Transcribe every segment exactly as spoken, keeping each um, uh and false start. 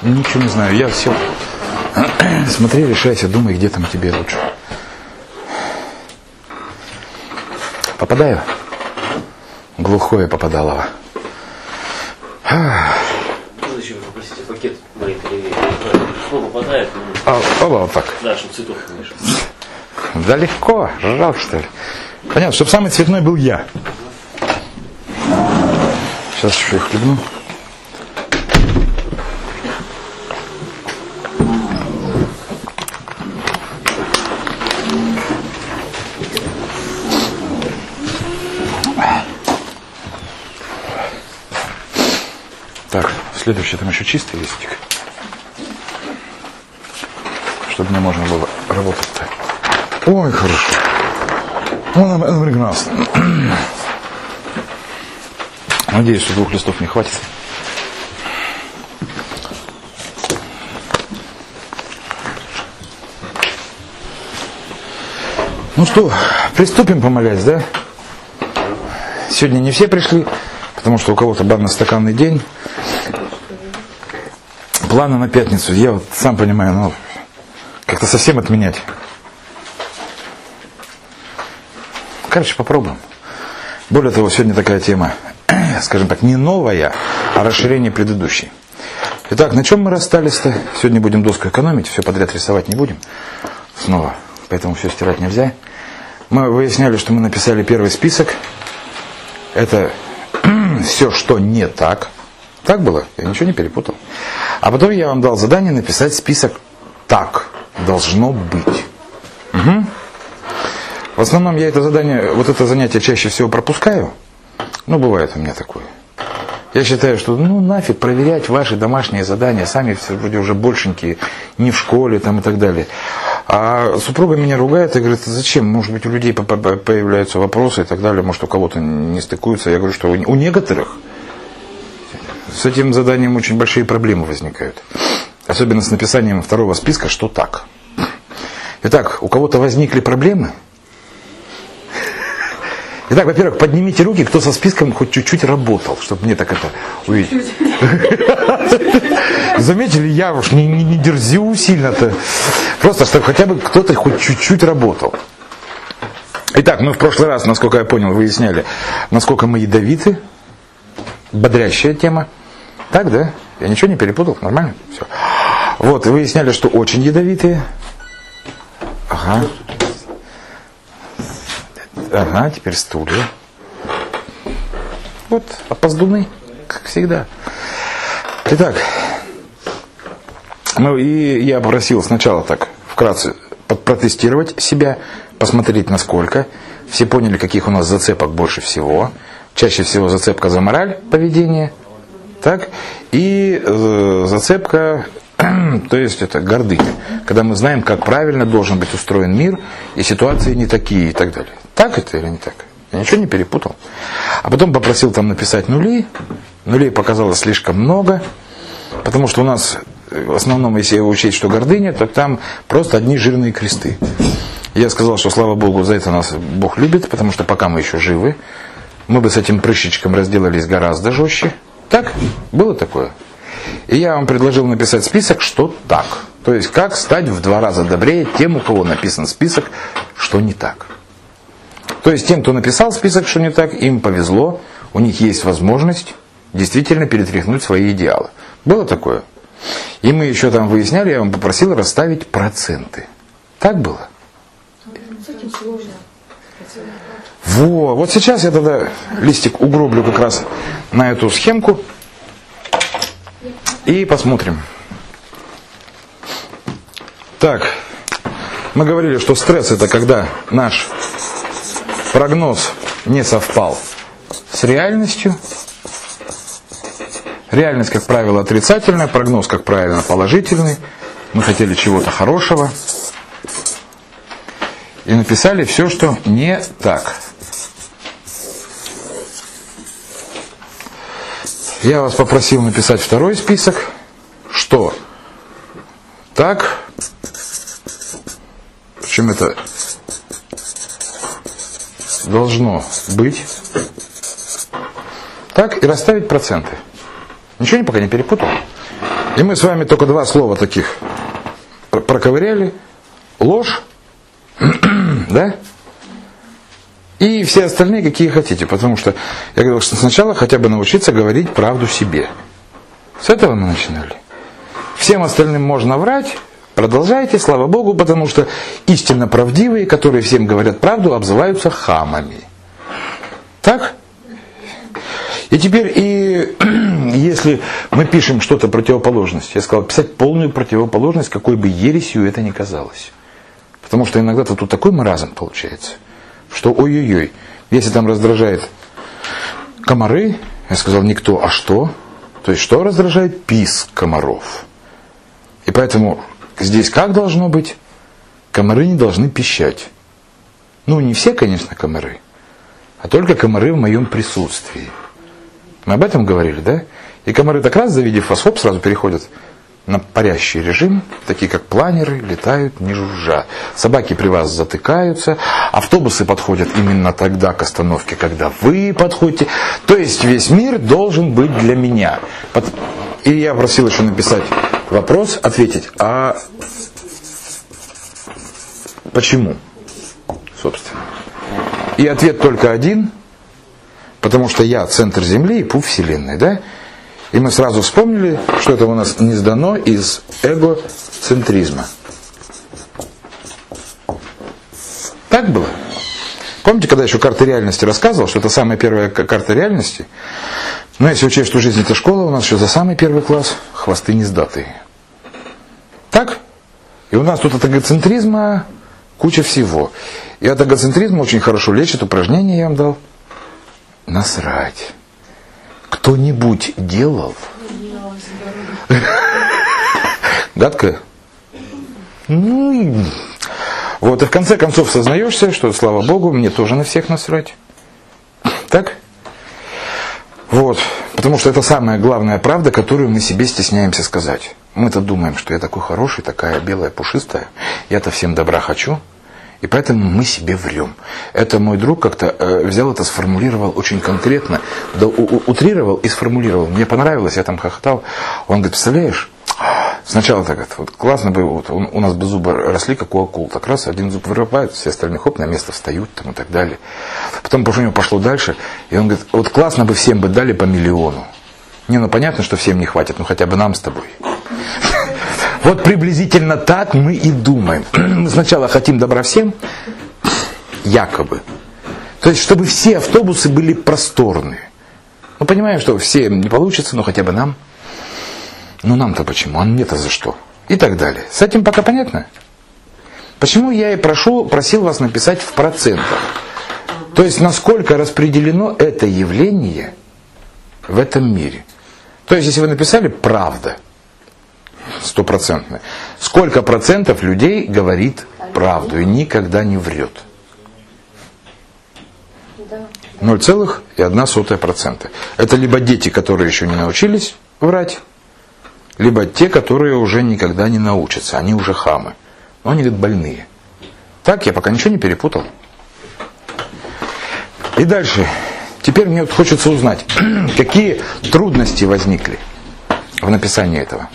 Ничего не знаю. Я сел. Смотри, решайся, думай, где там тебе лучше. Попадаю? Глухое попадалово. Зачем попросите пакет моей перевери? Ну, попадает. Ну... А, а вот так. Да, чтобы цветов не мешать. Да легко, жалко что ли. Понятно, чтобы самый цветной был я. Сейчас еще их хлебну. Так, следующий там еще чистый листик. Чтобы мне можно было работать-то. Ой, хорошо. Он, он прекрасно. Надеюсь, что двух листов не хватит. Ну что, приступим, помолясь, да? Сегодня не все пришли, потому что у кого-то банно-стаканный день. Планы на пятницу, я вот сам понимаю, ну, как-то совсем отменять. Короче, попробуем. Более того, сегодня такая тема, скажем так, не новая, а расширение предыдущей. Итак, на чем мы расстались-то? Сегодня будем доску экономить, все подряд рисовать не будем. Снова, поэтому все стирать нельзя. Мы выясняли, что мы написали первый список. Это все, что не так. Так было? Я ничего не перепутал. А потом я вам дал задание написать список «так должно быть». Угу. В основном я это задание, вот это занятие чаще всего пропускаю. Ну, бывает у меня такое. Я считаю, что ну нафиг проверять ваши домашние задания, сами все вроде уже большенькие, не в школе там и так далее. А супруга меня ругает и говорит, зачем? Может быть, у людей появляются вопросы и так далее, может, у кого-то не стыкуются. Я говорю, что у некоторых с этим заданием очень большие проблемы возникают. Особенно с написанием второго списка, что так. Итак, у кого-то возникли проблемы? Итак, во-первых, поднимите руки, кто со списком хоть чуть-чуть работал, чтобы мне так это увидеть. Заметили, я уж не, не, не дерзю сильно-то. Просто, чтобы хотя бы кто-то хоть чуть-чуть работал. Итак, мы в прошлый раз, насколько я понял, выясняли, насколько мы ядовиты. Бодрящая тема. Так, да? Я ничего не перепутал? Нормально? Все. Вот, и выясняли, что очень ядовитые. Ага. Ага, теперь стулья. Вот, опоздуны, как всегда. Итак, ну и я попросил сначала так вкратце протестировать себя, посмотреть насколько. Все поняли, каких у нас зацепок больше всего. Чаще всего зацепка за мораль поведения. Так? И э, зацепка, то есть это гордыня. Когда мы знаем, как правильно должен быть устроен мир, и ситуации не такие и так далее. Так это или не так? Я ничего не перепутал. А потом попросил там написать нули. Нулей показалось слишком много. Потому что у нас, в основном, если учесть, что гордыня, то там просто одни жирные кресты. Я сказал, что слава Богу, за это нас Бог любит, потому что пока мы еще живы, мы бы с этим прыщичком разделались гораздо жестче. Так? Было такое? И я вам предложил написать список, что так. То есть, как стать в два раза добрее тем, у кого написан список, что не так. То есть, тем, кто написал список, что не так, им повезло, у них есть возможность действительно перетряхнуть свои идеалы. Было такое? И мы еще там выясняли, я вам попросил расставить проценты. Так было? С этим сложно. Во, вот сейчас я тогда листик угроблю как раз на эту схемку и посмотрим. Так, мы говорили, что стресс это когда наш прогноз не совпал с реальностью. Реальность, как правило, отрицательная, прогноз, как правило, положительный. Мы хотели чего-то хорошего и написали все, что не так. Я вас попросил написать второй список, что так, причем это должно быть, так, и расставить проценты. Ничего не пока не перепутал? И мы с вами только два слова таких проковыряли. Ложь, да? И все остальные, какие хотите. Потому что я говорил, что сначала хотя бы научиться говорить правду себе. С этого мы начинали. Всем остальным можно врать. Продолжайте, слава Богу, потому что истинно правдивые, которые всем говорят правду, обзываются хамами. Так? И теперь, и если мы пишем что-то противоположность, я сказал, писать полную противоположность, какой бы ересью это ни казалось. Потому что иногда-то тут такой маразм получается, что ой-ой-ой, если там раздражает комары, я сказал, не кто, а что? То есть, что раздражает? Писк комаров. И поэтому здесь как должно быть? Комары не должны пищать. Ну, не все, конечно, комары, а только комары в моем присутствии. Мы об этом говорили, да? И комары так раз, завидев вас, хоп, сразу переходят на парящий режим, такие как планеры, летают, не жужжа. Собаки при вас затыкаются, автобусы подходят именно тогда к остановке, когда вы подходите. То есть весь мир должен быть для меня. И я просил еще написать вопрос, ответить, а почему, собственно? И ответ только один, потому что я центр Земли и пуп Вселенной, да? И мы сразу вспомнили, что это у нас не сдано из эгоцентризма. Так было? Помните, когда еще карты реальности рассказывал, что это самая первая карта реальности? Но если учесть, что жизнь это школа, у нас еще за самый первый класс хвосты не сдатые. Так? И у нас тут от эгоцентризма куча всего. И от эгоцентризма очень хорошо лечит упражнение, я вам дал. Насрать. Кто-нибудь делал? Гадко? Ну, вот, и в конце концов сознаешься, что, слава Богу, мне тоже на всех насрать. Так? Вот. Потому что это самая главная правда, которую мы себе стесняемся сказать. Мы-то думаем, что я такой хороший, такая белая, пушистая, я-то всем добра хочу. И поэтому мы себе врем. Это мой друг как-то э, взял это, сформулировал очень конкретно, да, у, утрировал и сформулировал. Мне понравилось, я там хохотал. Он говорит, представляешь, сначала так, вот, классно бы, вот, у, у нас бы зубы росли, как у акул. Так раз, один зуб вырывает, все остальные хоп, на место встают там, и так далее. Потом у него пошло дальше, и он говорит, вот классно бы всем бы дали по миллиону. Не, ну понятно, что всем не хватит, ну хотя бы нам с тобой. Вот приблизительно так мы и думаем. Мы сначала хотим добра всем, якобы. То есть, чтобы все автобусы были просторные. Мы понимаем, что всем не получится, но хотя бы нам. Ну нам-то почему? А мне-то за что? И так далее. С этим пока понятно? Почему я и прошу, просил вас написать в процентах? То есть, насколько распределено это явление в этом мире. То есть, если вы написали «правда», стопроцентно. Сколько процентов людей говорит правду и никогда не врет? ноль целых одна сотая процента. Это либо дети, которые еще не научились врать, либо те, которые уже никогда не научатся. Они уже хамы. Но они, говорят, больные. Так, я пока ничего не перепутал. И дальше. Теперь мне вот хочется узнать, какие трудности возникли в написании этого.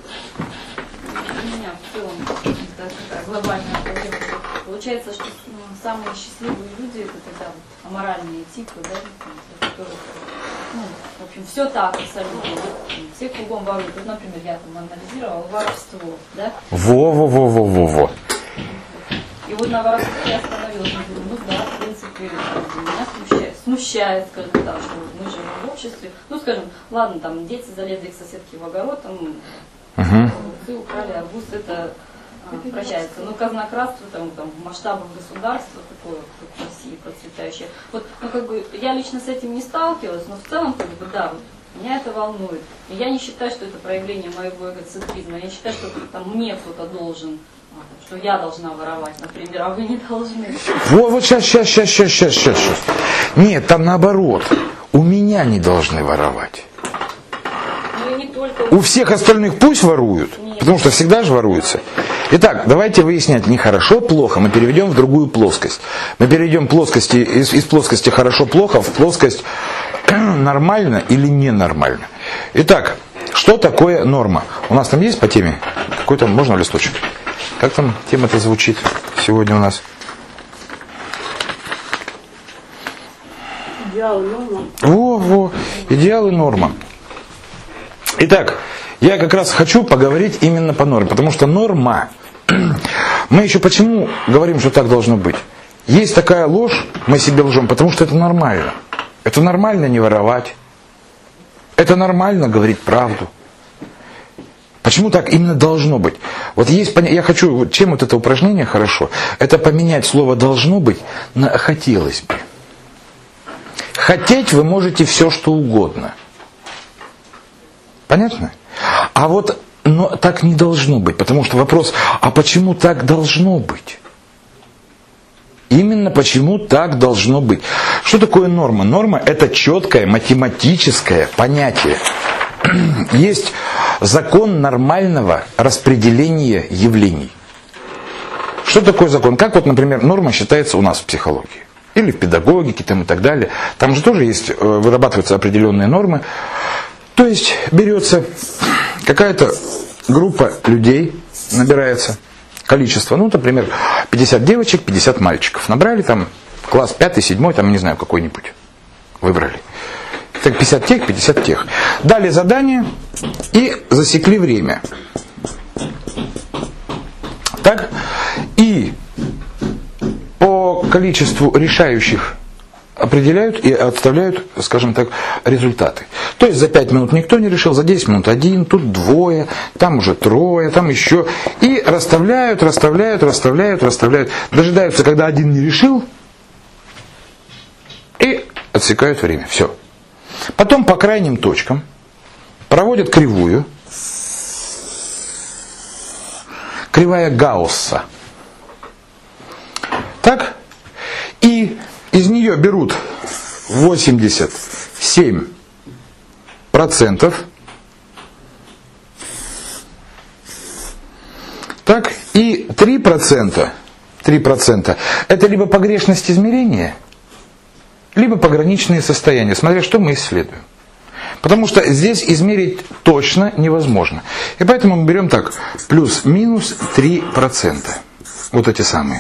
Получается, что ну, самые счастливые люди это когда аморальные типы, да, которые, ну, в общем, все так абсолютно, все кругом воруют. Вот, например, я там анализировала воровство, да? Во-во-во-во-во-во. И вот на воровстве я остановилась, говорю, ну да, в принципе, меня смущает, смущает, скажем так, что мы живем в обществе. Ну, скажем, ладно, там дети залезли к соседке в огород, там, угу. ты украли арбуз, это прощается. Но казнократство там, там, в масштабах государства, такое, как в России процветающее. Вот, ну, как бы, я лично с этим не сталкивалась, но в целом, как бы, да, вот, меня это волнует. И я не считаю, что это проявление моего эгоцентризма. Я считаю, что там мне кто-то должен, что я должна воровать, например, а вы не должны. Вот, вот сейчас, сейчас, сейчас, сейчас, сейчас, сейчас. Нет, там наоборот. У меня не должны воровать. Ну, и не только... У всех остальных пусть воруют, нет. Потому что всегда же воруются. Итак, давайте выяснять не хорошо, плохо, мы переведем в другую плоскость. Мы перейдем плоскости, из, из плоскости хорошо-плохо в плоскость нормально или ненормально. Итак, Что такое норма? У нас там есть по теме? Какой там, можно листочек? Как там тема-то звучит сегодня у нас? Идеал и норма. Во, во, идеал и норма. Итак, я как раз хочу поговорить именно по норме, потому что норма, мы еще почему говорим, что так должно быть? Есть такая ложь, мы себе лжем, потому что это нормально. Это нормально не воровать. Это нормально говорить правду. Почему так именно должно быть? Вот есть понятие, я хочу, вот чем вот это упражнение хорошо, это поменять слово «должно быть» на «хотелось бы». Хотеть вы можете все, что угодно. Понятно? А вот но так не должно быть, потому что вопрос, а почему так должно быть? Именно почему так должно быть. Что такое норма? Норма – это четкое математическое понятие. Есть закон нормального распределения явлений. Что такое закон? Как вот, например, норма считается у нас в психологии. Или в педагогике там, и так далее. Там же тоже есть, вырабатываются определенные нормы. То есть берется какая-то группа людей, набирается количество, ну, например, пятьдесят девочек, пятьдесят мальчиков. Набрали там класс пятый, седьмой, там, не знаю, какой-нибудь. Выбрали. Так, пятьдесят тех, пятьдесят тех. Дали задание и засекли время. Так? И по количеству решающих определяют и отставляют, скажем так, результаты. То есть за пять минут никто не решил, за десять минут один, тут двое, там уже трое, там еще. И расставляют, расставляют, расставляют, расставляют. Дожидаются, когда один не решил, и отсекают время. Все. Потом по крайним точкам проводят кривую. Кривая Гаусса. Так? И из нее берут восемьдесят семь процентов. Так? И три процента, три процента это либо погрешность измерения, либо пограничные состояния, смотря что мы исследуем. Потому что здесь измерить точно невозможно. И поэтому мы берем так, плюс-минус три процента. Вот эти самые.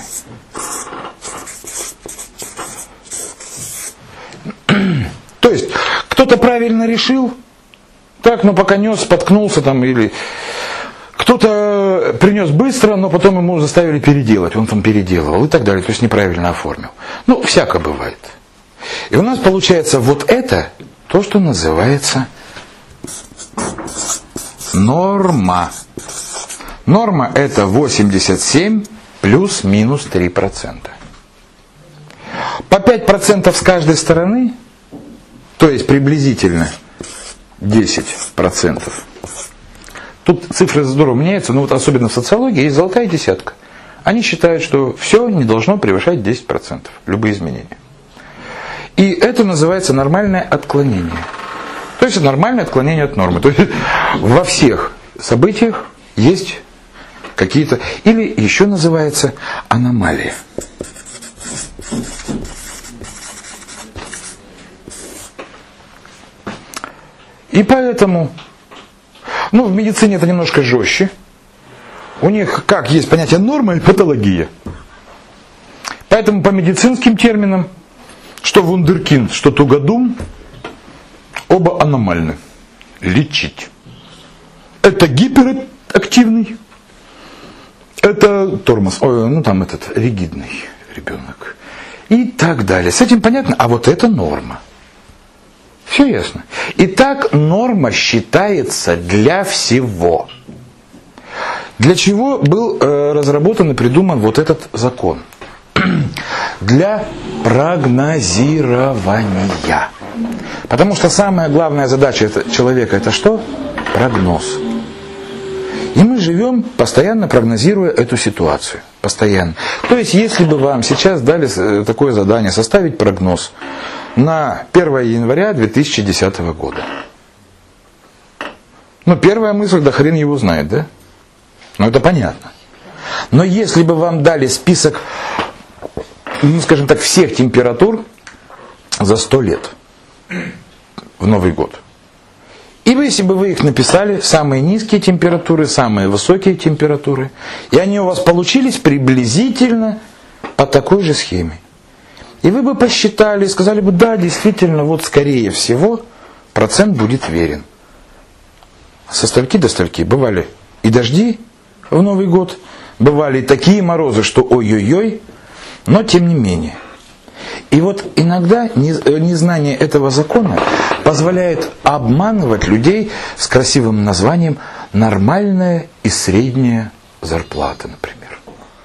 То есть, кто-то правильно решил, так, но пока нес, споткнулся там, или кто-то принес быстро, но потом ему заставили переделать, он там переделывал и так далее, то есть неправильно оформил. Ну, всяко бывает. И у нас получается вот это, то, что называется норма. Норма это восемьдесят семь плюс-минус три процента. По пять процентов с каждой стороны, то есть приблизительно десять процентов. Тут цифры здорово меняются, но вот особенно в социологии есть золотая десятка. Они считают, что все не должно превышать десять процентов, любые изменения. И это называется нормальное отклонение. То есть нормальное отклонение от нормы. То есть во всех событиях есть какие-то... Или еще называется аномалия. И поэтому... Ну, в медицине это немножко жестче. У них как есть понятие норма и патология. Поэтому по медицинским терминам что вундеркинд, что тугодум, оба аномальны. Лечить. Это гиперактивный, это тормоз, ой, ну там этот ригидный ребенок. И так далее. С этим понятно? А вот это норма. Все ясно. Итак, норма считается для всего. Для чего был э, разработан и придуман вот этот закон? Для прогнозирования. Потому что самая главная задача человека это что? Прогноз. И мы живем, постоянно прогнозируя эту ситуацию. Постоянно. То есть, если бы вам сейчас дали такое задание, составить прогноз на первое января две тысячи десятого года. Ну, первая мысль, да хрен его знает, да? Ну, это понятно. Но если бы вам дали список, ну, скажем так, всех температур за сто лет в Новый год, И вы, если бы вы их написали, самые низкие температуры, самые высокие температуры, и они у вас получились приблизительно по такой же схеме. И вы бы посчитали, сказали бы, да, действительно, вот скорее всего, процент будет верен. Со стольки до стольки бывали и дожди в Новый год, бывали и такие морозы, что ой-ой-ой, но тем не менее. И вот иногда незнание этого закона позволяет обманывать людей с красивым названием «нормальная и средняя зарплата», например.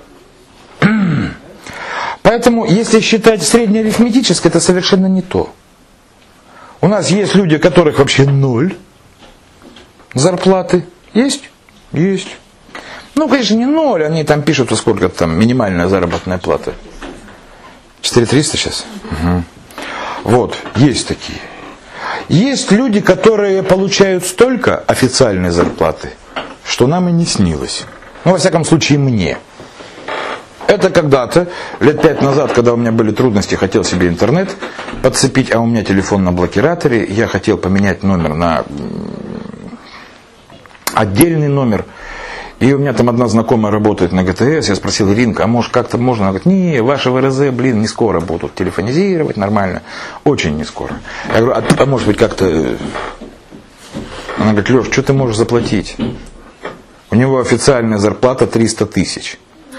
Поэтому, если считать среднеарифметическое, это совершенно не то. У нас есть люди, у которых вообще ноль зарплаты. Есть? Есть. Ну, конечно, не ноль, они там пишут, сколько там минимальная заработная плата. четыре триста сейчас? Угу. Вот, есть такие. Есть люди, которые получают столько официальной зарплаты, что нам и не снилось. Ну, во всяком случае, мне. Это когда-то, лет пять назад, когда у меня были трудности, хотел себе интернет подцепить, а у меня телефон на блокираторе, я хотел поменять номер на отдельный номер. И у меня там одна знакомая работает на ГТС, я спросил: Иринка, а может как-то можно? Она говорит: не, ваши ВРЗ, блин, не скоро будут телефонизировать нормально, очень не скоро. Я говорю: а, а может быть как-то... Она говорит: Леш, что ты можешь заплатить? У него официальная зарплата триста тысяч.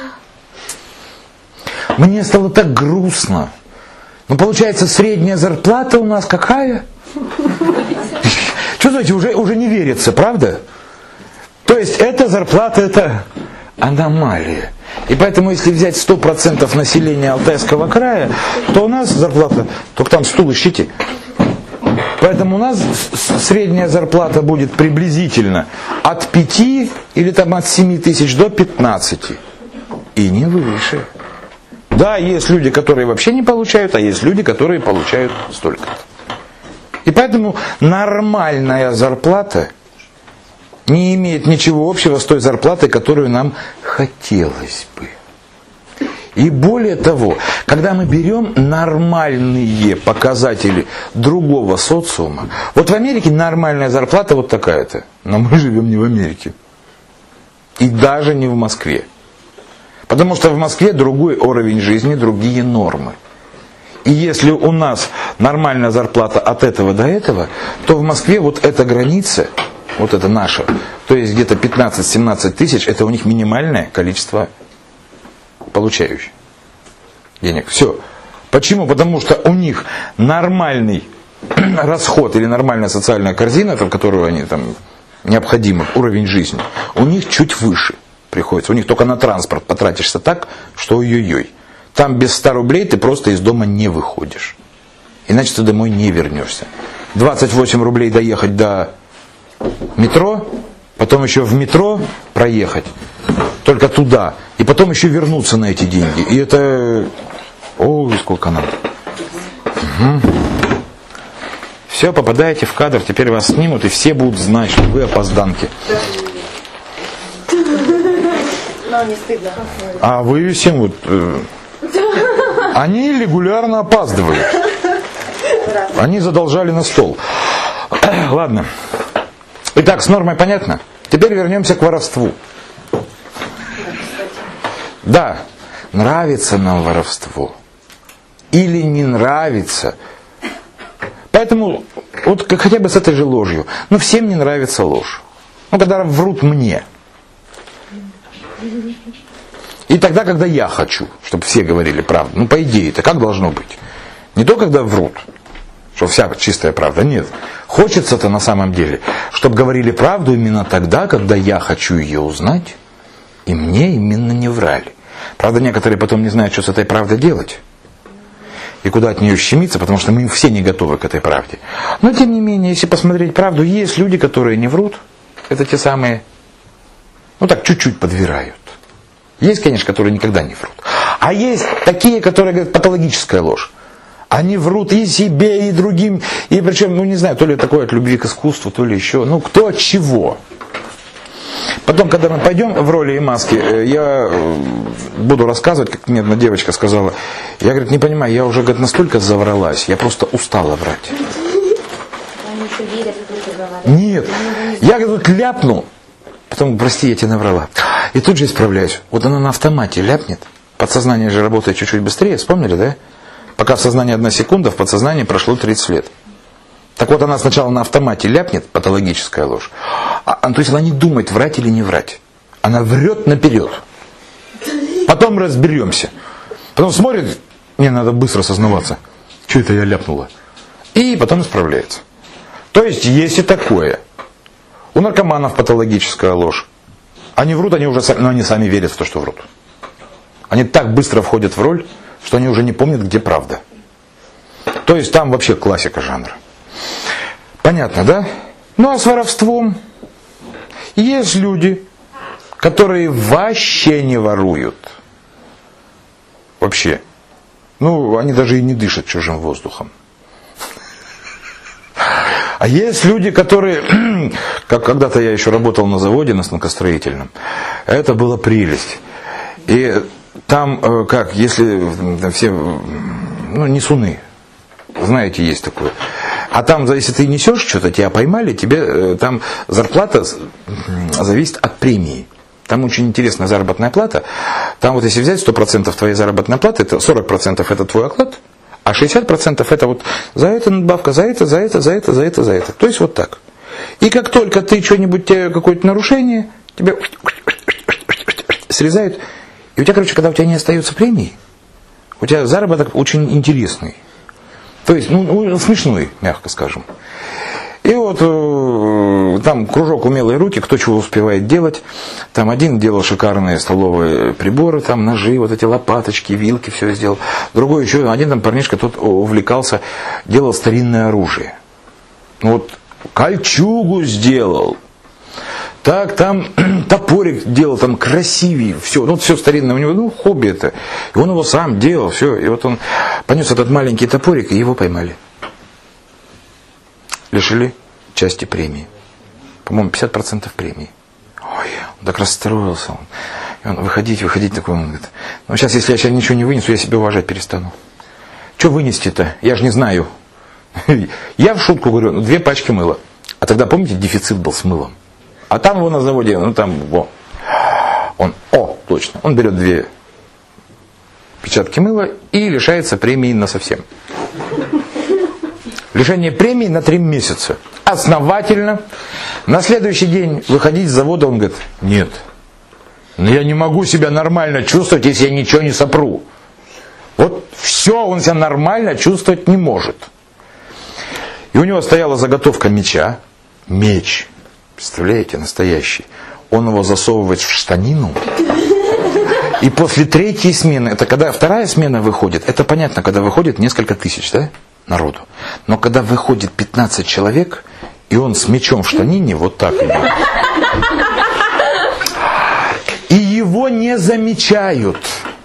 Мне стало так грустно. Ну, получается, средняя зарплата у нас какая? Чувствуете, уже, уже не верится, правда? То есть эта зарплата, это аномалия. И поэтому, если взять сто процентов населения Алтайского края, то у нас зарплата, только там стул ищите. Поэтому у нас средняя зарплата будет приблизительно от пяти или там от семи тысяч до пятнадцати. И не выше. Да, есть люди, которые вообще не получают, а есть люди, которые получают столько. И поэтому нормальная зарплата не имеет ничего общего с той зарплатой, которую нам хотелось бы. И более того, когда мы берем нормальные показатели другого социума, вот в Америке нормальная зарплата вот такая-то, но мы живем не в Америке. И даже не в Москве. Потому что в Москве другой уровень жизни, другие нормы. И если у нас нормальная зарплата от этого до этого, то в Москве вот эта граница, вот это наша, то есть где-то пятнадцать-семнадцать тысяч, это у них минимальное количество получающих денег. Все. Почему? Потому что у них нормальный расход или нормальная социальная корзина, в которую они там необходимый уровень жизни, у них чуть выше приходится. У них только на транспорт потратишься так, что ой-ой-ой. Там без ста рублей ты просто из дома не выходишь. Иначе ты домой не вернешься. двадцать восемь рублей доехать до метро, потом еще в метро проехать, только туда, и потом еще вернуться на эти деньги. И это... Ой, сколько надо. Угу. Все, попадаете в кадр, теперь вас снимут, и все будут знать, что вы опозданки. Но не стыдно. А вы всем вот... Э, они регулярно опаздывают. Они задолжали на стол. Ладно. Итак, с нормой понятно? Теперь вернемся к воровству. Да, нравится нам воровство. Или не нравится. Поэтому, вот хотя бы с этой же ложью. Ну, всем не нравится ложь. Ну, когда врут мне. И тогда, когда я хочу, чтобы все говорили правду. Ну, по идее, это как должно быть? Не то, когда врут, что вся чистая правда. Нет. Хочется-то на самом деле, чтобы говорили правду именно тогда, когда я хочу ее узнать, и мне именно не врали. Правда, некоторые потом не знают, что с этой правдой делать. И куда от нее щемиться, потому что мы все не готовы к этой правде. Но, тем не менее, если посмотреть правду, есть люди, которые не врут. Это те самые, ну так, чуть-чуть подвирают. Есть, конечно, которые никогда не врут. А есть такие, которые говорят патологическая ложь. Они врут и себе, и другим. И причем, ну не знаю, то ли такое от любви к искусству, то ли еще. Ну кто от чего. Потом, когда мы пойдем в роли и маски, я буду рассказывать, как мне одна девочка сказала. Я, говорит, не понимаю, я уже, говорит, настолько завралась, я просто устала врать. еще верят в то, что говорят. Нет, я тут ляпну, потом, прости, я тебе наврала. И тут же исправляюсь. Вот она на автомате ляпнет. Подсознание же работает чуть-чуть быстрее, вспомнили, да? Пока в сознании одна секунда, в подсознании прошло тридцать лет. Так вот, она сначала на автомате ляпнет, патологическая ложь. А, то есть она не думает, врать или не врать. Она врет наперед. Потом разберемся. Потом смотрит, мне надо быстро сознаваться. Что это я ляпнула? И потом исправляется. То есть есть и такое. У наркоманов патологическая ложь. Они врут, они уже сами, но они сами верят в то, что врут. Они так быстро входят в роль, что они уже не помнят, где правда. То есть там вообще классика жанра. Понятно, да? Ну а с воровством есть люди, которые вообще не воруют. Вообще. Ну, они даже и не дышат чужим воздухом. А есть люди, которые, как когда-то я еще работал на заводе, на станкостроительном, это была прелесть. И там, как, если все, ну, несуны, знаете, есть такое. А там, если ты несешь что-то, тебя поймали, тебе там зарплата зависит от премии. Там очень интересная заработная плата. Там вот если взять сто процентов твоей заработной платы, это сорок процентов это твой оклад, а шестьдесят процентов это вот за это надбавка, за это, за это, за это, за это, за это. То есть вот так. И как только ты что-нибудь, какое-то нарушение, тебя срезают. И у тебя, короче, когда у тебя не остается премии, у тебя заработок очень интересный. То есть, ну, смешной, мягко скажем. И вот э, там кружок умелые руки, кто чего успевает делать. Там один делал шикарные столовые приборы, там ножи, вот эти лопаточки, вилки, все сделал. Другой еще, один там парнишка, тот увлекался, делал старинное оружие. Вот кольчугу сделал. Так, там топорик делал, там красивее, все, ну все старинное у него, ну хобби это. И он его сам делал, все. И вот он понес этот маленький топорик, и его поймали. Лишили части премии. По-моему, пятьдесят процентов премии. Ой, он так расстроился. И он, выходить, выходить, такой, он говорит, ну сейчас, если я сейчас ничего не вынесу, я себя уважать перестану. Что вынести-то? Я же не знаю. Я в шутку говорю, ну, две пачки мыла. А тогда, помните, дефицит был с мылом. А там его на заводе, ну там, во. Он, о, точно, он берет две печатки мыла и лишается премии насовсем. Лишение премии на три месяца. Основательно. На следующий день выходить с завода, он говорит, нет, но я не могу себя нормально чувствовать, если я ничего не сопру. Вот все, он себя нормально чувствовать не может. И у него стояла заготовка меча. Меч. Представляете, настоящий. Он его засовывает в штанину. И после третьей смены, это когда вторая смена выходит, это понятно, когда выходит несколько тысяч, да, народу. Но когда выходит пятнадцать человек, и он с мечом в штанине вот так идет. И его не замечают.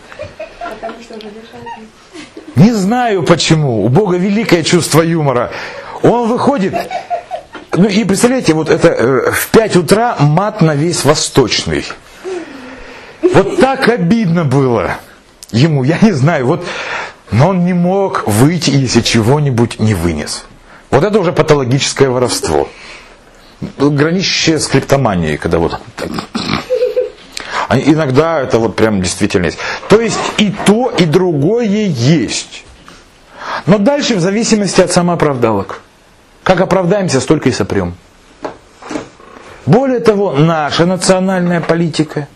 Не знаю почему. У Бога великое чувство юмора. Он выходит. Ну и представляете, вот это э, в пять утра мат на весь Восточный. Вот так обидно было ему, я не знаю, вот, но он не мог выйти, если чего-нибудь не вынес. Вот это уже патологическое воровство. Граничащее с клептоманией, когда вот... Иногда это вот прям действительно есть. То есть и то, и другое есть. Но дальше в зависимости от самооправдалок. Как оправдаемся, столько и сопрем. Более того, наша национальная политика.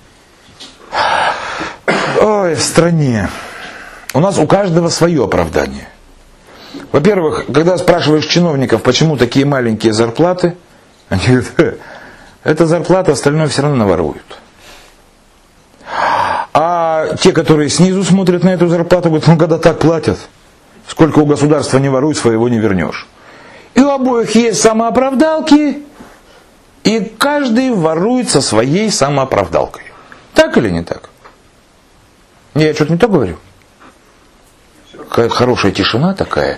Ой, в стране. У нас у каждого свое оправдание. Во-первых, когда спрашиваешь чиновников, почему такие маленькие зарплаты, они говорят, это зарплата, остальное все равно наворуют. А те, которые снизу смотрят на эту зарплату, говорят, ну когда так платят, сколько у государства не воруй, своего не вернешь. И у обоих есть самооправдалки, и каждый ворует со своей самооправдалкой. Так или не так? Я что-то не то говорю? Какая хорошая тишина такая.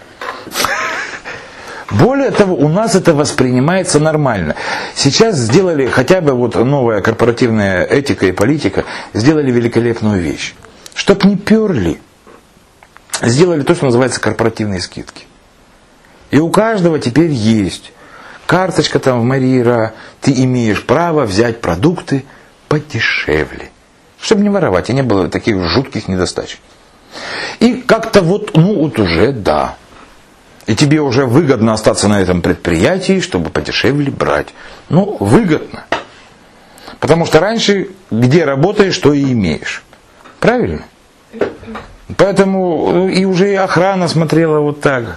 Более того, у нас это воспринимается нормально. Сейчас сделали, хотя бы вот новая корпоративная этика и политика, сделали великолепную вещь. Чтоб не перли, сделали то, что называется корпоративные скидки. И у каждого теперь есть карточка там в Мария, ты имеешь право взять продукты подешевле, чтобы не воровать, и не было таких жутких недостач. И как-то вот, ну вот уже да. И тебе уже выгодно остаться на этом предприятии, чтобы подешевле брать. Ну, выгодно. Потому что раньше, где работаешь, то и имеешь. Правильно? Поэтому и уже и охрана смотрела вот так.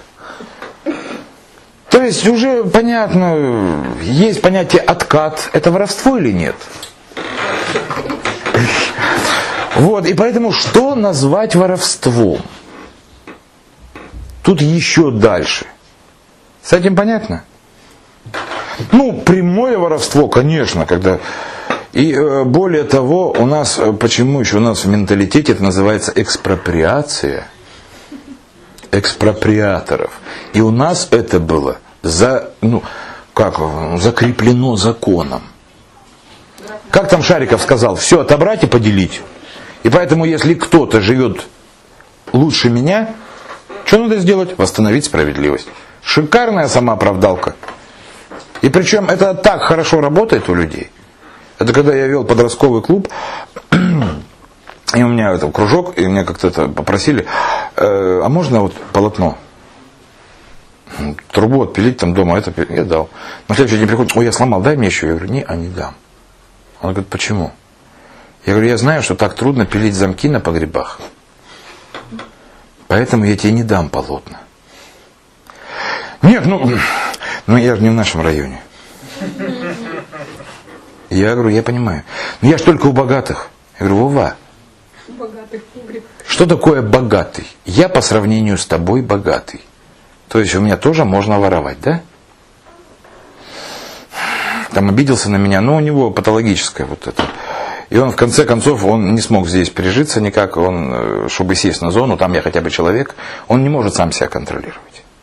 То есть уже понятно, есть понятие откат. Это воровство или нет? Вот, и поэтому что назвать воровством? Тут еще дальше. С этим понятно? Ну, прямое воровство, конечно, когда... И э, более того, у нас, почему еще у нас в менталитете это называется экспроприация? Экспроприаторов. И у нас это было за, ну, как, закреплено законом. Как там Шариков сказал, все отобрать и поделить. И поэтому, если кто-то живет лучше меня, что надо сделать? Восстановить справедливость. Шикарная самооправдалка. И причем это так хорошо работает у людей. Это когда я вел подростковый клуб, и у меня это кружок, и меня как-то это попросили, э, а можно вот полотно? Трубу отпилить там дома, это я дал. На следующий день приходит, ой, я сломал, дай мне еще. Я говорю, не, а не дам. Он говорит, почему? Я говорю, я знаю, что так трудно пилить замки на погребах. Поэтому я тебе не дам полотна. Нет, ну, ну я же не в нашем районе. Я говорю, я понимаю. Но я же только у богатых. Я говорю, Вова, что такое богатый? Я по сравнению с тобой богатый. То есть у меня тоже можно воровать, да? Там обиделся на меня, но у него патологическое вот это. И он в конце концов, он не смог здесь прижиться никак, он, чтобы сесть на зону, там я хотя бы человек, он не может сам себя контролировать.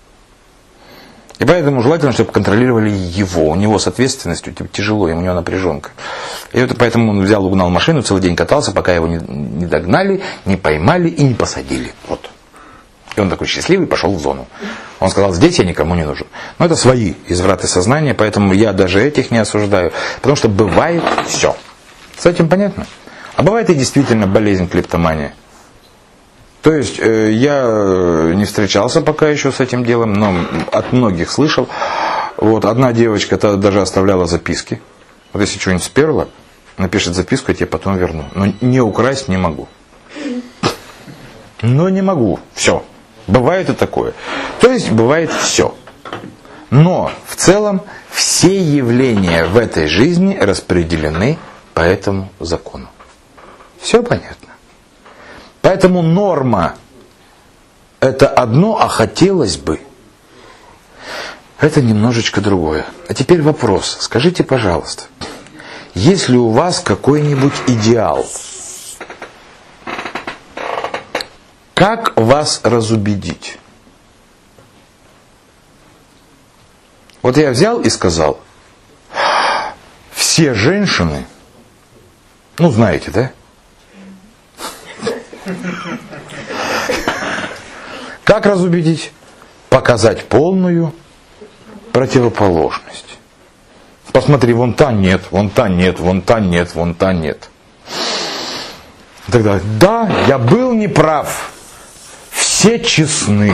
И поэтому желательно, чтобы контролировали его. У него с ответственностью тяжело, у него напряженка. И вот поэтому он взял, угнал машину, целый день катался, пока его не, не догнали, не поймали и не посадили. Вот. И он такой счастливый пошел в зону. Он сказал, здесь я никому не нужен. Но это свои извраты сознания, поэтому я даже этих не осуждаю. Потому что бывает все. С этим понятно? А бывает и действительно болезнь клептомания. То есть э, я не встречался пока еще с этим делом, но от многих слышал. Вот одна девочка даже оставляла записки. Вот если что-нибудь сперла, напишет записку, я тебе потом верну. Но не украсть не могу. Но не могу. Все. Бывает и такое. То есть бывает все. Но в целом все явления в этой жизни распределены по этому закону. Все понятно? Поэтому норма это одно, а хотелось бы это немножечко другое. А теперь вопрос. Скажите, пожалуйста, есть ли у вас какой-нибудь идеал? Как вас разубедить? Вот я взял и сказал, все женщины, ну знаете, да? Как разубедить? Показать полную противоположность. Посмотри, вон та нет, вон та нет, вон та нет, вон та нет. Тогда, да, я был неправ. Все честны.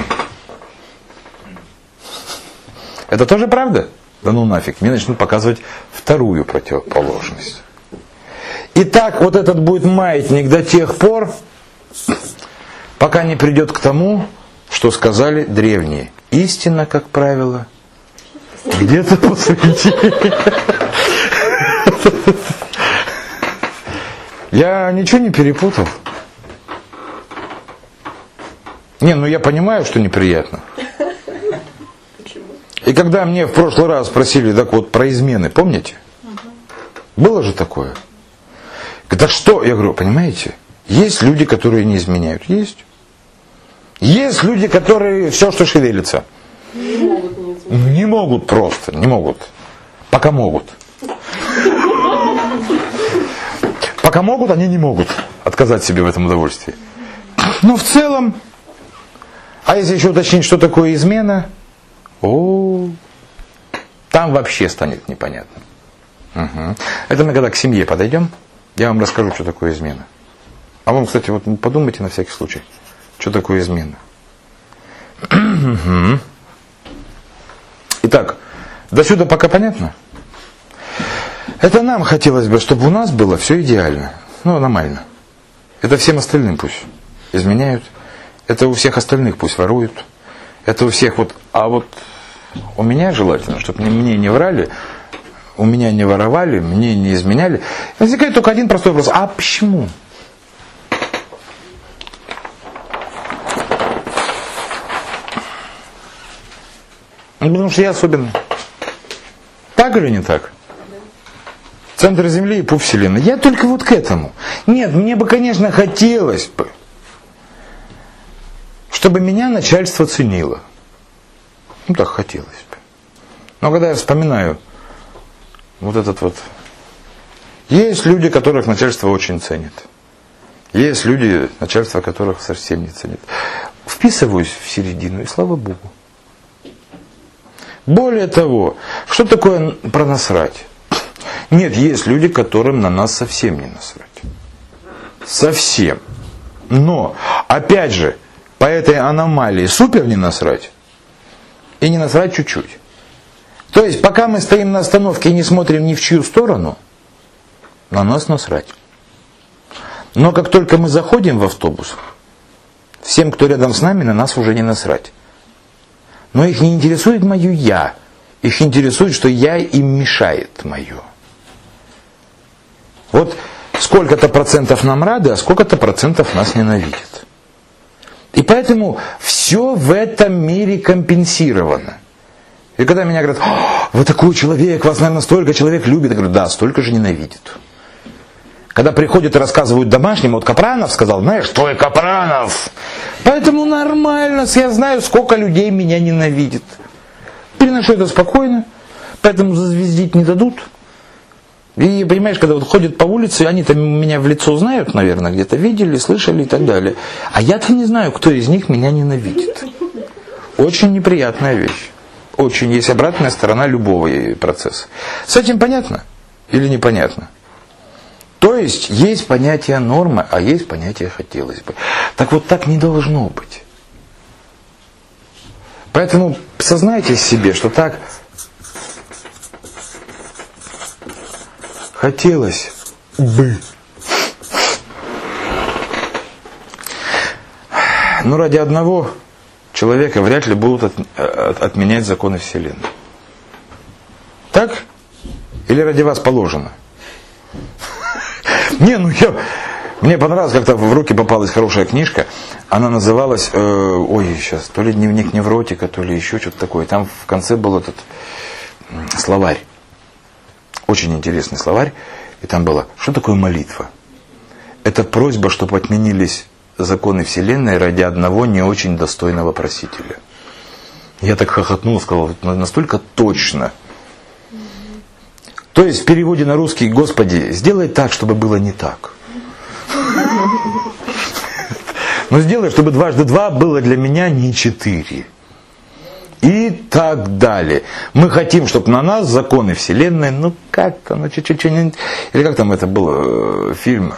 Это тоже правда? Да ну нафиг, мне начнут показывать вторую противоположность. Итак, вот этот будет маятник до тех пор, пока не придет к тому, что сказали древние. Истина, как правило, где-то посреди. Я ничего не перепутал. Не, ну я понимаю, что неприятно. И когда мне в прошлый раз спросили, так вот, про измены, помните? Было же такое. Да что? Я говорю, понимаете, есть люди, которые не изменяют. Есть. Есть люди, которые все, что шевелится. Не могут не изменять. Не могут просто, не могут. Пока могут. Пока могут, они не могут отказать себе в этом удовольствии. Но в целом, а если еще уточнить, что такое измена, О, там вообще станет непонятно. Угу. Это мы когда к семье подойдем, я вам расскажу, что такое измена. А вам, кстати, вот подумайте на всякий случай, что такое измена. Угу. Итак, до сюда пока понятно? Это нам хотелось бы, чтобы у нас было все идеально, ну, нормально. Это всем остальным пусть изменяют, это у всех остальных пусть воруют, это у всех вот, а вот у меня желательно, чтобы мне не врали, у меня не воровали, мне не изменяли. Возникает только один простой вопрос, а почему? Ну, потому что я особенный. Так или не так? Центр Земли и пуп Вселенной. Я только вот к этому. Нет, мне бы, конечно, хотелось бы, чтобы меня начальство ценило. Ну, так хотелось бы. Но когда я вспоминаю вот этот вот... Есть люди, которых начальство очень ценит. Есть люди, начальство которых совсем не ценит. Вписываюсь в середину, и слава Богу. Более того, что такое пронасрать? Нет, есть люди, которым на нас совсем не насрать. Совсем. Но, опять же, по этой аномалии супер не насрать и не насрать чуть-чуть. То есть, пока мы стоим на остановке и не смотрим ни в чью сторону, на нас насрать. Но как только мы заходим в автобус, всем, кто рядом с нами, на нас уже не насрать. Но их не интересует мое «я». Их интересует, что «я» им мешает мое. Вот сколько-то процентов нам рады, а сколько-то процентов нас ненавидят. И поэтому все в этом мире компенсировано. И когда меня говорят, вы такой человек, вас, наверное, столько человек любит, я говорю, да, столько же ненавидит. Когда приходят и рассказывают домашним, вот Капранов сказал, знаешь, твой Капранов. Поэтому нормально, я знаю, сколько людей меня ненавидит. Переношу это спокойно, поэтому зазвездить не дадут. И понимаешь, когда вот ходят по улице, они там меня в лицо знают, наверное, где-то видели, слышали и так далее. А я-то не знаю, кто из них меня ненавидит. Очень неприятная вещь. Очень есть обратная сторона любого процесса. С этим понятно или непонятно? То есть, есть понятие нормы, а есть понятие хотелось бы. Так вот так не должно быть. Поэтому сознайте себе, что так хотелось бы. Но ради одного человека вряд ли будут от, от, отменять законы Вселенной. Так? Или ради вас положено? Не, ну я... Мне понравилось, как-то в руки попалась хорошая книжка. Она называлась, э, ой, сейчас, то ли дневник невротика, то ли еще что-то такое. Там в конце был этот э, словарь. Очень интересный словарь. И там было, что такое молитва? Это просьба, чтобы отменились законы Вселенной ради одного не очень достойного просителя. Я так хохотнул, сказал, настолько точно. То есть в переводе на русский, Господи, сделай так, чтобы было не так. Но сделай, чтобы дважды два было для меня не четыре. И так далее. Мы хотим, чтобы на нас законы Вселенной, ну как-то, ну чуть-чуть, или как там это был фильм,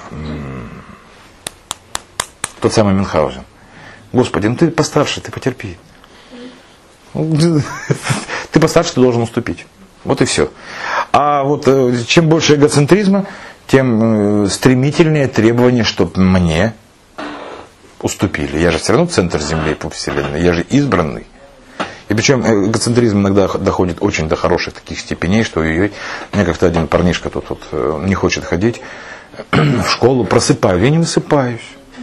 тот самый Мюнхгаузен. Господи, ну ты постарше, ты потерпи. Ты постарше, ты должен уступить. Вот и все. А вот чем больше эгоцентризма, тем стремительнее требование, чтобы мне уступили. Я же все равно центр Земли и Вселенной, я же избранный. И причем эгоцентризм иногда доходит очень до хороших таких степеней, что ой-ой, мне как-то один парнишка тут вот не хочет ходить в школу, просыпаю, я не высыпаюсь.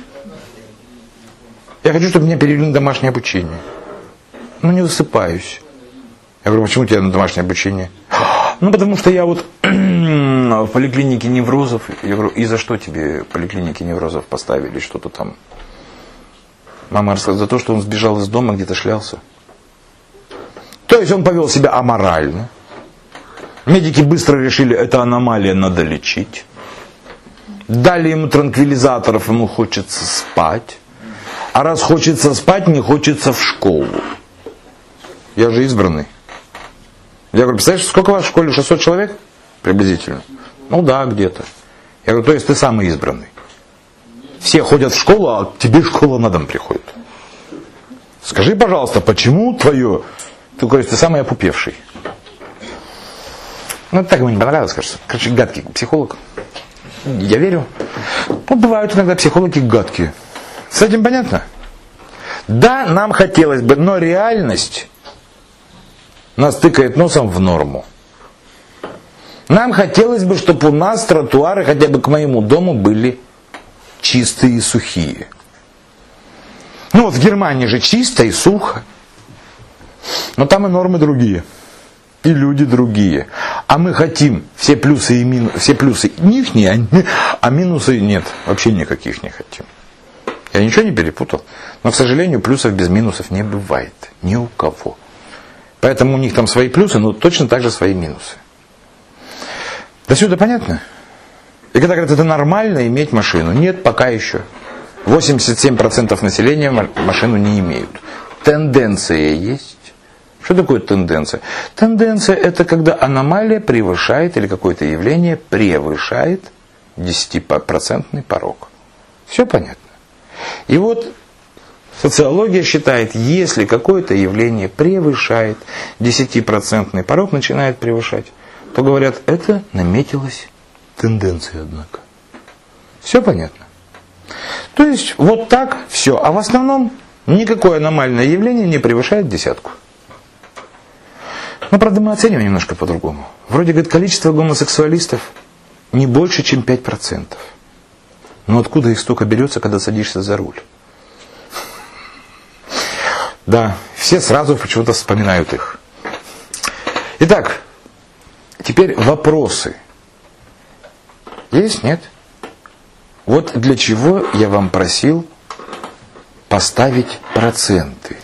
Я хочу, чтобы меня перевели на домашнее обучение. Ну не высыпаюсь. Я говорю, почему у тебя на домашнее обучение? Ну, потому что я вот в поликлинике неврозов. Я говорю, и за что тебе в поликлинике неврозов поставили что-то там? Мама рассказала, за то, что он сбежал из дома, где-то шлялся. То есть он повел себя аморально. Медики быстро решили, это аномалия, надо лечить. Дали ему транквилизаторов, ему хочется спать. А раз хочется спать, не хочется в школу. Я же избранный. Я говорю, представляешь, сколько у вас в школе? шестьсот человек? Приблизительно. Ну да, где-то. Я говорю, то есть ты самый избранный. Все ходят в школу, а тебе школа на дом приходит. Скажи, пожалуйста, почему твое... Ты говоришь, ты самый опупевший. Ну, так ему не понравилось, кажется. Короче, гадкий психолог. Я верю. Ну, бывают иногда психологи гадкие. С этим понятно? Да, нам хотелось бы, но реальность нас тыкает носом в норму. Нам хотелось бы, чтобы у нас тротуары хотя бы к моему дому были чистые и сухие. Ну вот в Германии же чисто и сухо. Но там и нормы другие. И люди другие. А мы хотим все плюсы и минусы, все плюсы ихние, а минусы нет. Вообще никаких не хотим. Я ничего не перепутал. Но, к сожалению, плюсов без минусов не бывает. Ни у кого. Поэтому у них там свои плюсы, но точно так же свои минусы. До сюда понятно? И когда говорят, это нормально иметь машину. Нет, пока еще. восемьдесят семь процентов населения машину не имеют. Тенденция есть. Что такое тенденция? Тенденция это когда аномалия превышает, или какое-то явление превышает десятипроцентный порог. Все понятно. И вот социология считает, если какое-то явление превышает десятипроцентный порог, начинает превышать, то говорят, это наметилась тенденция, однако. Все понятно? То есть вот так все. А в основном никакое аномальное явление не превышает десятку. Но, правда, мы оцениваем немножко по-другому. Вроде, говорит, количество гомосексуалистов не больше, чем пять процентов. Но откуда их столько берется, когда садишься за руль? Да, все сразу почему-то вспоминают их. Итак, теперь вопросы. Есть, нет? Вот для чего я вам просил поставить проценты.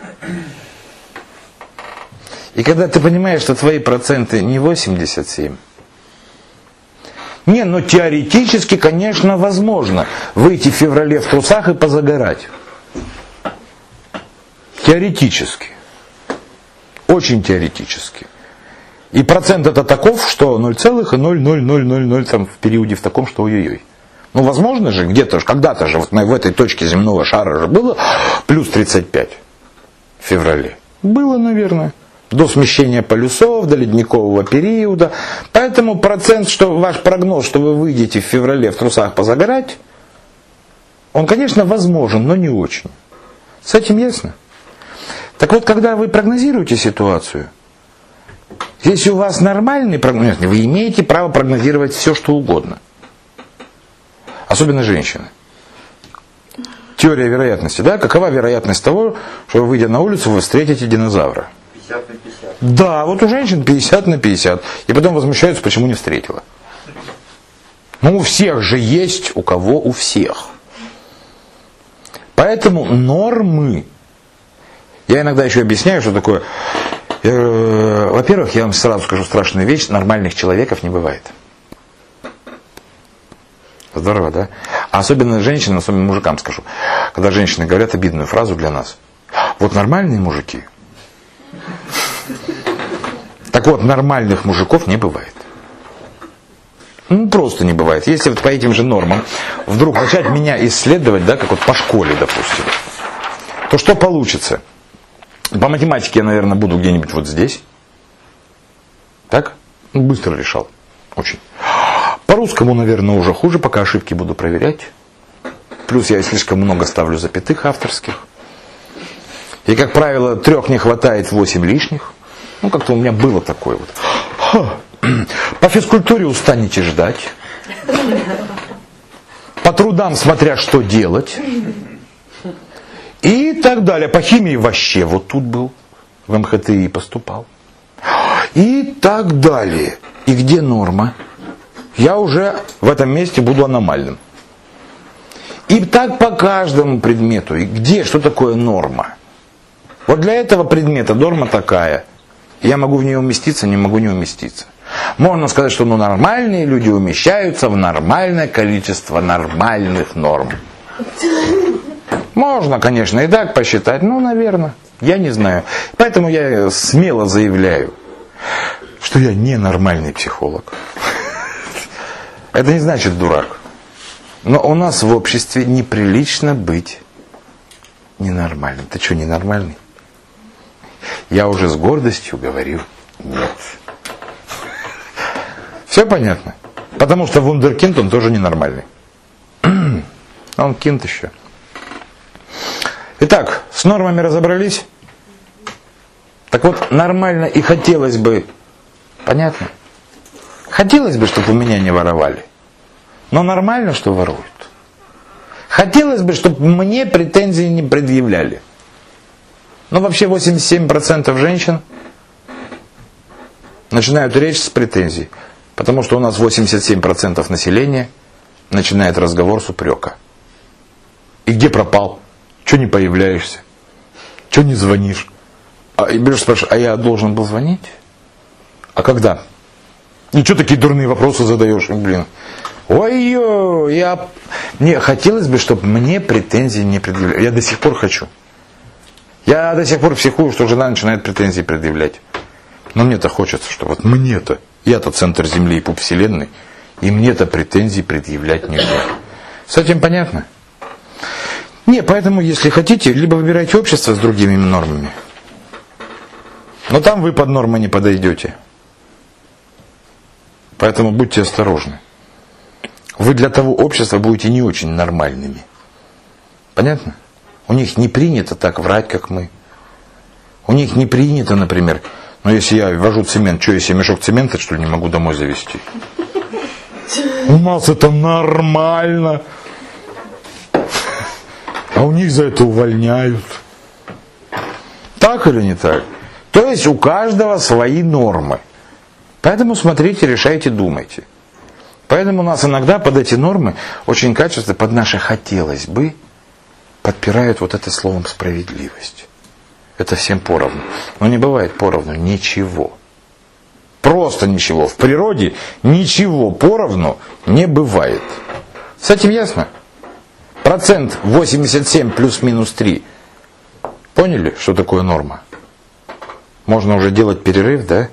И когда ты понимаешь, что твои проценты не восемьдесят семь, не, ну теоретически, конечно, возможно выйти в феврале в трусах и позагорать. Теоретически. Очень теоретически. И процент это таков, что ноль целых ноль ноль ноль ноль ноль там в периоде в таком, что ой-ой-ой. Ну, возможно же, где-то, когда-то же, вот в этой точке земного шара же было плюс тридцать пять в феврале. Было, наверное. До смещения полюсов, до ледникового периода. Поэтому процент, что ваш прогноз, что вы выйдете в феврале в трусах позагорать, он, конечно, возможен, но не очень. С этим ясно? Так вот, когда вы прогнозируете ситуацию, если у вас нормальный прогноз, вы имеете право прогнозировать все, что угодно. Особенно женщины. Теория вероятности, да? Какова вероятность того, что вы, выйдя на улицу, вы встретите динозавра? пятьдесят на пятьдесят. Да, вот у женщин пятьдесят на пятьдесят. И потом возмущаются, почему не встретила. Ну, у всех же есть, у кого у всех. Поэтому нормы. Я иногда еще объясняю, что такое. Э, во-первых, я вам сразу скажу страшную вещь. Нормальных человеков не бывает. Здорово, да? А особенно женщинам, особенно мужикам скажу. Когда женщины говорят обидную фразу для нас. Вот нормальные мужики. Так вот, нормальных мужиков не бывает. Ну, просто не бывает. Если вот по этим же нормам вдруг начать меня исследовать, да, как вот по школе, допустим, то что получится? По математике я, наверное, буду где-нибудь вот здесь. Так? Ну, быстро решал. Очень. По русскому, наверное, уже хуже, пока ошибки буду проверять. Плюс я слишком много ставлю запятых авторских. И, как правило, трех не хватает, восемь лишних. Ну, как-то у меня было такое вот. По физкультуре устанете ждать. По трудам, смотря что делать. И так далее. По химии вообще вот тут был. В эм ха тэ и поступал. И так далее. И где норма? Я уже в этом месте буду аномальным. И так по каждому предмету. И где, что такое норма? Вот для этого предмета норма такая. Я могу в нее уместиться, не могу не уместиться. Можно сказать, что ну, нормальные люди умещаются в нормальное количество нормальных норм. Можно, конечно, и так посчитать. Ну, наверное. Я не знаю. Поэтому я смело заявляю, что я ненормальный психолог. Это не значит дурак. Но у нас в обществе неприлично быть ненормальным. Ты что, ненормальный? Я уже с гордостью говорю нет. Все понятно? Потому что вундеркинд, он тоже ненормальный. Он кинт еще. Итак, с нормами разобрались? Так вот, нормально и хотелось бы, понятно? Хотелось бы, чтобы у меня не воровали. Но нормально, что воруют. Хотелось бы, чтобы мне претензий не предъявляли. Но вообще восемьдесят семь процентов женщин начинают речь с претензий. Потому что у нас восемьдесят семь процентов населения начинает разговор с упрека. И где пропал? Чего не появляешься? Чего не звонишь? А, и берешь, спрашиваешь, а я должен был звонить? А когда? И что такие дурные вопросы задаешь? Блин. Ой-ой, я... Мне хотелось бы, чтобы мне претензии не предъявляли. Я до сих пор хочу. Я до сих пор психую, что жена начинает претензии предъявлять. Но мне-то хочется, что вот мне-то, я-то центр Земли и пуп Вселенной, и мне-то претензий предъявлять нельзя. С этим понятно? Не, поэтому, если хотите, либо выбирайте общество с другими нормами, но там вы под нормы не подойдете. Поэтому будьте осторожны. Вы для того общества будете не очень нормальными. Понятно? У них не принято так врать, как мы. У них не принято, например, но если я вожу цемент, что, если я мешок цемента, что ли, не могу домой завезти? У нас это нормально. А у них за это увольняют. Так или не так? То есть у каждого свои нормы. Поэтому смотрите, решайте, думайте. Поэтому нас иногда под эти нормы очень качественно, под наше «хотелось бы», подпирают вот это словом «справедливость». Это всем поровну. Но не бывает поровну ничего. Просто ничего. В природе ничего поровну не бывает. С этим ясно? Процент восемьдесят семь плюс-минус три. Поняли, что такое норма? Можно уже делать перерыв, да?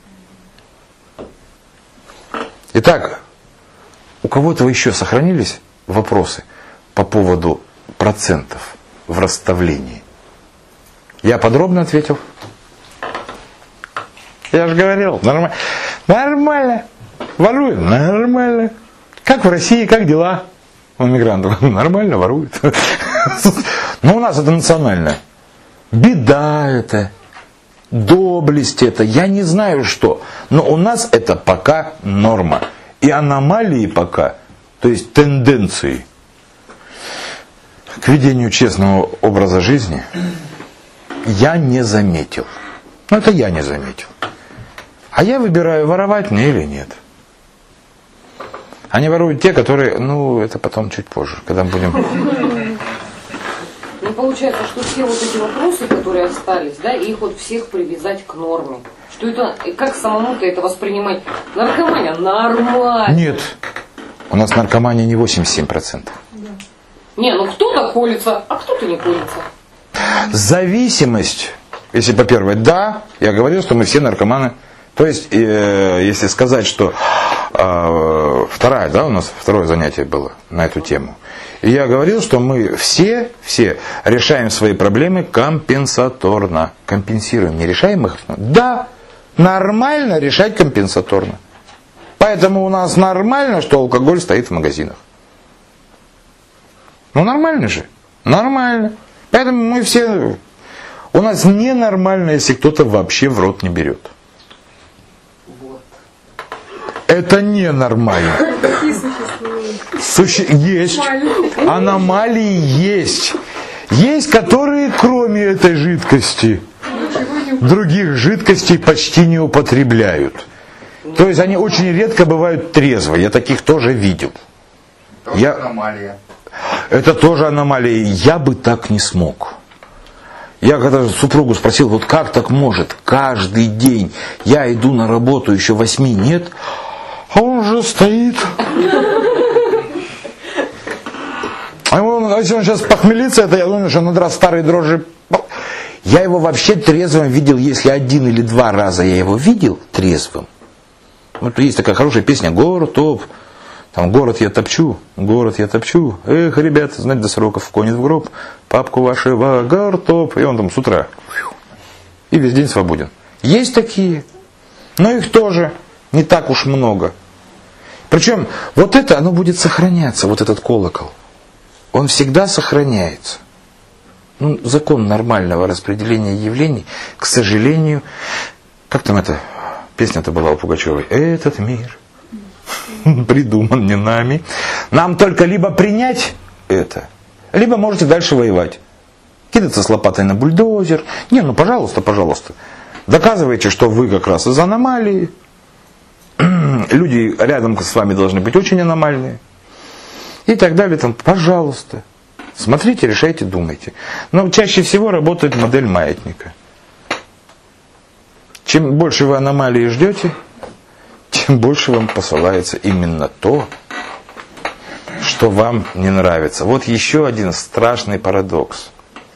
Итак, у кого-то еще сохранились вопросы по поводу процентов в расставлении? Я подробно ответил? Я же говорил, нормально. Нормально. Воруют? Нормально. Как в России, как дела у мигрантов? Нормально воруют. Но у нас это национально. Беда это. Доблесть это. Я не знаю что. Но у нас это пока норма. И аномалии пока, то есть тенденции к ведению честного образа жизни, я не заметил. Ну, это я не заметил. А я выбираю, воровать мне или нет. Они воруют те, которые, ну, это потом чуть позже, когда мы будем... Ну, получается, что все вот эти вопросы, которые остались, да, их вот всех привязать к норме. Что это, как самому-то это воспринимать? Наркомания нормально. Нет. У нас наркомания не восемьдесят семь процентов. Не, ну кто-то колется, а кто-то не колется. Зависимость, если по первой, да, я говорил, что мы все наркоманы. То есть, э, если сказать, что э, вторая, да, у нас второе занятие было на эту тему. И я говорил, что мы все, все решаем свои проблемы компенсаторно. Компенсируем, не решаем их? Да, нормально решать компенсаторно. Поэтому у нас нормально, что алкоголь стоит в магазинах. Ну нормально же, нормально. Поэтому мы все... У нас ненормально, если кто-то вообще в рот не берет. Вот. Это ненормально. Суще... Есть. Аномалии есть. Есть, которые кроме этой жидкости других жидкостей почти не употребляют. То есть они очень редко бывают трезвы. Я таких тоже видел. Тоже Я... аномалия. Это тоже аномалия. Я бы так не смог. Я когда супругу спросил, вот как так может? Каждый день я иду на работу, еще восьми нет, а он уже стоит. А он, если он сейчас похмелится, это я думаю, что надо раз старые дрожжи. Я его вообще трезвым видел, если один или два раза я его видел трезвым. Вот есть такая хорошая песня «Город топ». Там «Город я топчу, город я топчу. Эх, ребят, знать до сроков конит в гроб. Папку вашего город топ». И он там с утра. И весь день свободен. Есть такие. Но их тоже не так уж много. Причем вот это, оно будет сохраняться, вот этот колокол. Он всегда сохраняется. Ну, закон нормального распределения явлений, к сожалению, как там эта песня-то была у Пугачевой? Этот мир придуман не нами. Нам только либо принять это, либо можете дальше воевать. Кидаться с лопатой на бульдозер. Не, ну пожалуйста, пожалуйста. Доказывайте, что вы как раз из аномалии. Люди рядом с вами должны быть очень аномальные. И так далее. Там, пожалуйста. Смотрите, решайте, думайте. Но чаще всего работает модель маятника. Чем больше вы аномалии ждете, тем больше вам посылается именно то, что вам не нравится. Вот еще один страшный парадокс.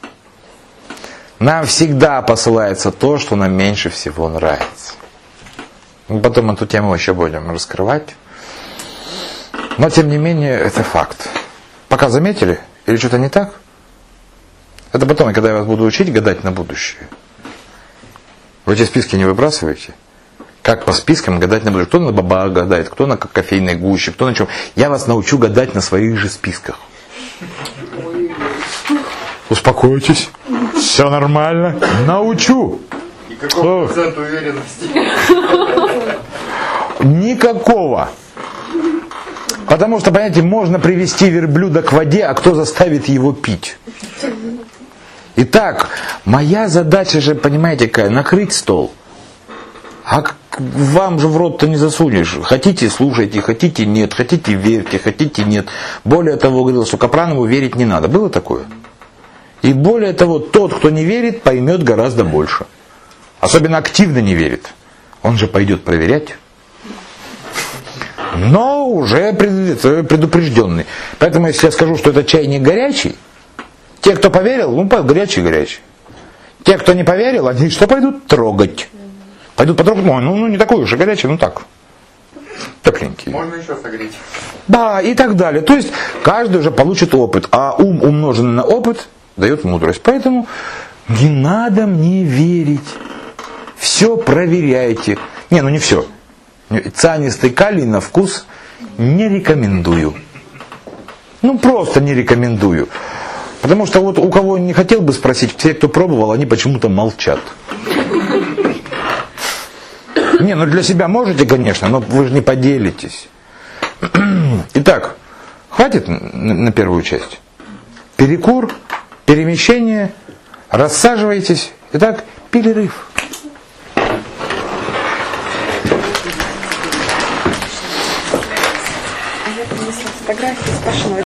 Нам всегда посылается то, что нам меньше всего нравится. Мы потом эту тему еще будем раскрывать. Но, тем не менее, это факт. Пока заметили? Или что-то не так? Это потом, когда я вас буду учить гадать на будущее. Вы эти списки не выбрасываете? Как по спискам гадать на будущее? Кто на баба гадает, кто на кофейной гуще, кто на чем. Я вас научу гадать на своих же списках. Успокойтесь. Все нормально. Научу. И какой процент уверенности? Никакого. Потому что, понимаете, можно привести верблюда к воде, а кто заставит его пить? Итак, моя задача же, понимаете, какая? Накрыть стол. А вам же в рот-то не засунешь. Хотите, слушайте, хотите, нет. Хотите, верьте, хотите, нет. Более того, говорил, что Капранову верить не надо. Было такое? И более того, тот, кто не верит, поймет гораздо больше. Особенно активно не верит. Он же пойдет проверять. Но уже предупрежденный. Поэтому, если я скажу, что этот чай не горячий, те, кто поверил, ну, горячий-горячий. Те, кто не поверил, они что пойдут? Трогать. Пойдут потрогать, ну, ну не такой уж и горячий, ну так. Тепленький. Можно еще согреть. Да, и так далее. То есть, каждый уже получит опыт. А ум, умноженный на опыт, дает мудрость. Поэтому не надо мне верить. Все проверяйте. Не, ну не все. Цианистый калий на вкус не рекомендую. Ну просто не рекомендую. Потому что вот у кого не хотел бы спросить, те, кто пробовал, они почему-то молчат. Не, ну для себя можете, конечно, но вы же не поделитесь. Итак, хватит на первую часть. Перекур, перемещение, рассаживайтесь. Итак, перерыв. Фотографии сплошной.